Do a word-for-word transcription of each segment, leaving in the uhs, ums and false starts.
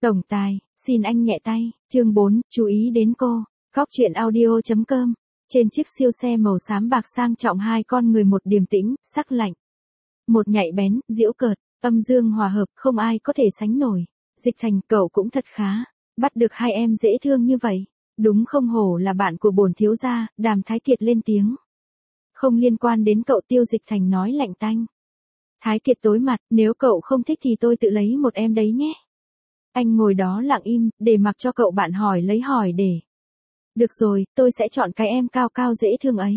Tổng tài, xin anh nhẹ tay, chương bốn, chú ý đến cô. Góc truyện audio chấm com. Trên chiếc siêu xe màu xám bạc sang trọng hai con người một điềm tĩnh, sắc lạnh. Một nhạy bén, giễu cợt, âm dương hòa hợp, không ai có thể sánh nổi. Dịch Thành, cậu cũng thật khá, bắt được hai em dễ thương như vậy. Đúng không hổ là bạn của bổn thiếu gia, Đàm Thái Kiệt lên tiếng. Không liên quan đến cậu, Tiêu Dịch Thành nói lạnh tanh. Thái Kiệt tối mặt, nếu cậu không thích thì tôi tự lấy một em đấy nhé. Anh ngồi đó lặng im, để mặc cho cậu bạn hỏi lấy hỏi để. Được rồi, tôi sẽ chọn cái em cao cao dễ thương ấy.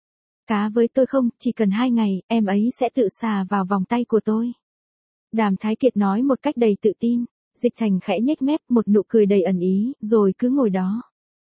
Cá với tôi không, chỉ cần hai ngày, em ấy sẽ tự xà vào vòng tay của tôi. Đàm Thái Kiệt nói một cách đầy tự tin. Dịch Thành khẽ nhếch mép, một nụ cười đầy ẩn ý, rồi cứ ngồi đó.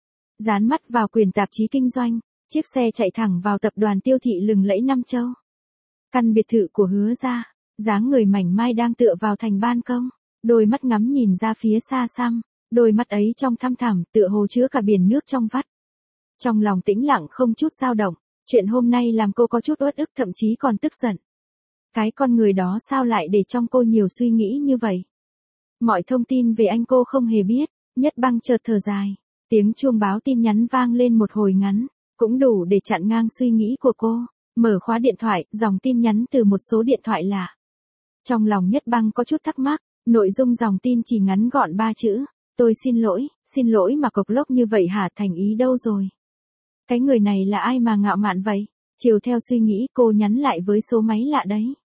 Dán mắt vào quyển tạp chí kinh doanh, chiếc xe chạy thẳng vào tập đoàn Tiêu Thị lừng lẫy Nam Châu. Căn biệt thự của Hứa gia, dáng người mảnh mai đang tựa vào thành ban công, đôi mắt ngắm nhìn ra phía xa xăm, đôi mắt ấy trong thăm thẳm tựa hồ chứa cả biển nước trong vắt. Trong lòng tĩnh lặng không chút dao động, chuyện hôm nay làm cô có chút uất ức, thậm chí còn tức giận. Cái con người đó sao lại để trong cô nhiều suy nghĩ như vậy? Mọi thông tin về anh cô không hề biết. Nhất Băng chợt thở dài, tiếng chuông báo tin nhắn vang lên một hồi ngắn, cũng đủ để chặn ngang suy nghĩ của cô. Mở khóa điện thoại, dòng tin nhắn từ một số điện thoại lạ. Trong lòng Nhất Băng có chút thắc mắc, nội dung dòng tin chỉ ngắn gọn ba chữ. Tôi xin lỗi, xin lỗi mà cộc lốc như vậy hả, thành ý đâu rồi? Cái người này là ai mà ngạo mạn vậy? Chiều theo suy nghĩ, cô nhắn lại với số máy lạ đấy.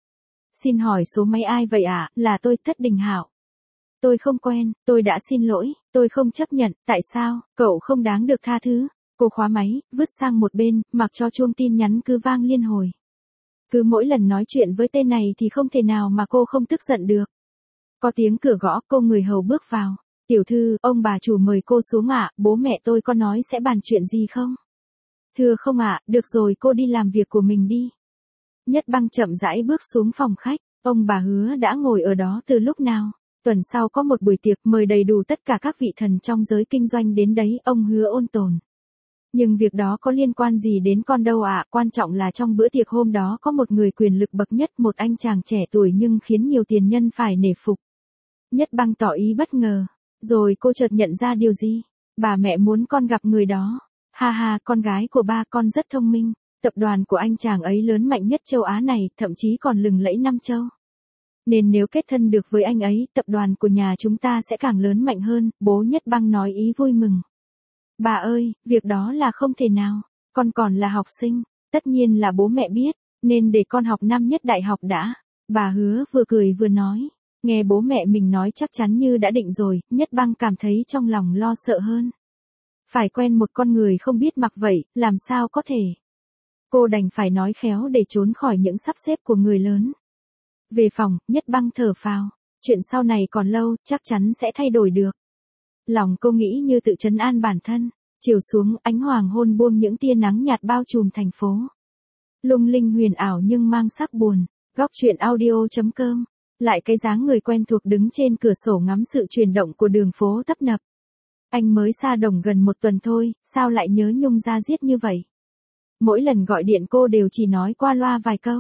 Xin hỏi số máy ai vậy ạ? À? Là tôi, Thất Đình Hạo. Tôi không quen, tôi đã xin lỗi, tôi không chấp nhận, tại sao, cậu không đáng được tha thứ. Cô khóa máy, vứt sang một bên, mặc cho chuông tin nhắn cứ vang liên hồi. Cứ mỗi lần nói chuyện với tên này thì không thể nào mà cô không tức giận được. Có tiếng cửa gõ, cô người hầu bước vào. Tiểu thư, ông bà chủ mời cô xuống ạ, à, bố mẹ tôi có nói sẽ bàn chuyện gì không? Thưa không ạ, à, được rồi, cô đi làm việc của mình đi. Nhất Băng chậm rãi bước xuống phòng khách, ông bà Hứa đã ngồi ở đó từ lúc nào? Tuần sau có một buổi tiệc mời đầy đủ tất cả các vị thần trong giới kinh doanh đến đấy, ông Hứa ôn tồn. Nhưng việc đó có liên quan gì đến con đâu ạ, à? Quan trọng là trong bữa tiệc hôm đó có một người quyền lực bậc nhất, một anh chàng trẻ tuổi nhưng khiến nhiều tiền nhân phải nể phục. Nhất Băng tỏ ý bất ngờ, rồi cô chợt nhận ra điều gì, bà mẹ muốn con gặp người đó. Ha ha, con gái của ba con rất thông minh, tập đoàn của anh chàng ấy lớn mạnh nhất châu Á này, thậm chí còn lừng lẫy năm châu. Nên nếu kết thân được với anh ấy, tập đoàn của nhà chúng ta sẽ càng lớn mạnh hơn, bố Nhất Băng nói ý vui mừng. Bà ơi, việc đó là không thể nào, con còn là học sinh, tất nhiên là bố mẹ biết, nên để con học năm nhất đại học đã. Bà Hứa vừa cười vừa nói, nghe bố mẹ mình nói chắc chắn như đã định rồi, Nhất Băng cảm thấy trong lòng lo sợ hơn. Phải quen một con người không biết mặc vậy, làm sao có thể. Cô đành phải nói khéo để trốn khỏi những sắp xếp của người lớn. Về phòng, Nhất Băng thở phào, chuyện sau này còn lâu, chắc chắn sẽ thay đổi được. Lòng cô nghĩ như tự trấn an bản thân. Chiều xuống, ánh hoàng hôn buông những tia nắng nhạt bao trùm thành phố. Lung linh huyền ảo nhưng mang sắc buồn. Góc truyện audio chấm com. Lại cái dáng người quen thuộc đứng trên cửa sổ ngắm sự chuyển động của đường phố tấp nập. Anh mới xa Đồng gần một tuần thôi, sao lại nhớ Nhung ra giết như vậy? Mỗi lần gọi điện cô đều chỉ nói qua loa vài câu.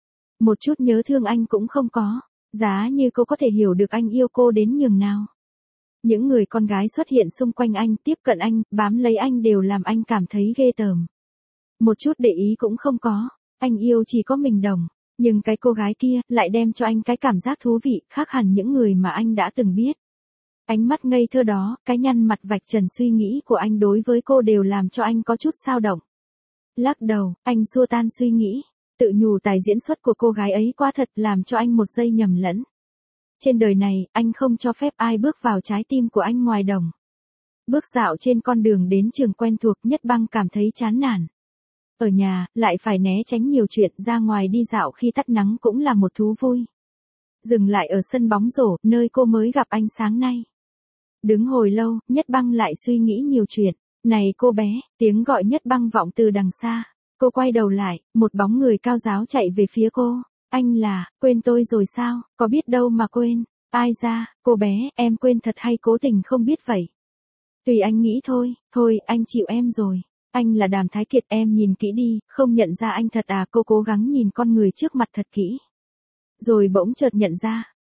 Một chút nhớ thương anh cũng không có, giá như cô có thể hiểu được anh yêu cô đến nhường nào. Những người con gái xuất hiện xung quanh anh, tiếp cận anh, bám lấy anh đều làm anh cảm thấy ghê tởm. Một chút để ý cũng không có, anh yêu chỉ có mình Đồng, nhưng cái cô gái kia lại đem cho anh cái cảm giác thú vị, khác hẳn những người mà anh đã từng biết. Ánh mắt ngây thơ đó, cái nhăn mặt vạch trần suy nghĩ của anh đối với cô đều làm cho anh có chút xao động. Lắc đầu, anh xua tan suy nghĩ, tự nhủ tài diễn xuất của cô gái ấy quá thật làm cho anh một giây nhầm lẫn. Trên đời này, anh không cho phép ai bước vào trái tim của anh ngoài Đồng. Bước dạo trên con đường đến trường quen thuộc, Nhất Băng cảm thấy chán nản. Ở nhà, lại phải né tránh nhiều chuyện, ra ngoài đi dạo khi tắt nắng cũng là một thú vui. Dừng lại ở sân bóng rổ, nơi cô mới gặp anh sáng nay. Đứng hồi lâu, Nhất Băng lại suy nghĩ nhiều chuyện. Này cô bé, tiếng gọi Nhất Băng vọng từ đằng xa. Cô quay đầu lại, một bóng người cao ráo chạy về phía cô. Anh là, quên tôi rồi sao, có biết đâu mà quên. Ai ra, cô bé, em quên thật hay cố tình không biết vậy? Tùy anh nghĩ thôi, thôi, anh chịu em rồi. Anh là Đàm Thái Kiệt, em nhìn kỹ đi, không nhận ra anh thật à? Cô cố gắng nhìn con người trước mặt thật kỹ. Rồi bỗng chợt nhận ra,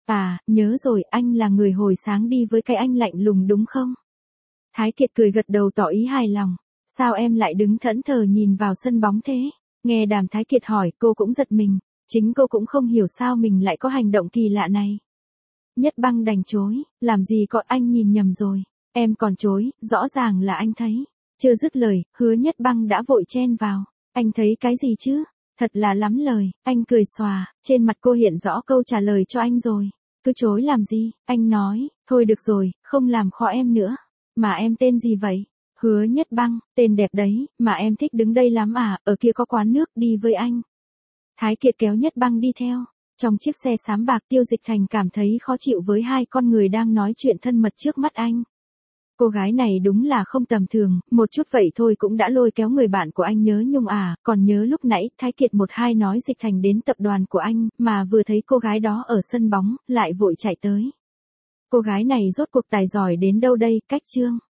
À, nhớ rồi, anh là người hồi sáng đi với cái anh lạnh lùng đúng không? Thái Kiệt cười gật đầu tỏ ý hài lòng. Sao em lại đứng thẫn thờ nhìn vào sân bóng thế? Nghe Đàm Thái Kiệt hỏi, cô cũng giật mình. Chính cô cũng không hiểu sao mình lại có hành động kỳ lạ này. Nhất Băng đành chối, làm gì có, anh nhìn nhầm rồi. Em còn chối, rõ ràng là anh thấy. Chưa dứt lời, Hứa Nhất Băng đã vội chen vào. Anh thấy cái gì chứ? Thật là lắm lời, anh cười xòa, trên mặt cô hiện rõ câu trả lời cho anh rồi. Cứ chối làm gì, anh nói, thôi được rồi, không làm khó em nữa. Mà em tên gì vậy? Hứa Nhất Băng, tên đẹp đấy, mà em thích đứng đây lắm à, ở kia có quán nước, đi với anh. Thái Kiệt kéo Nhất Băng đi theo. Trong chiếc xe xám bạc, Tiêu Dịch Thành cảm thấy khó chịu với hai con người đang nói chuyện thân mật trước mắt anh. Cô gái này đúng là không tầm thường, một chút vậy thôi cũng đã lôi kéo người bạn của anh nhớ nhung à, còn nhớ lúc nãy Thái Kiệt một hai nói Dịch Thành đến tập đoàn của anh, mà vừa thấy cô gái đó ở sân bóng, lại vội chạy tới. Cô gái này rốt cuộc tài giỏi đến đâu đây, cách chương.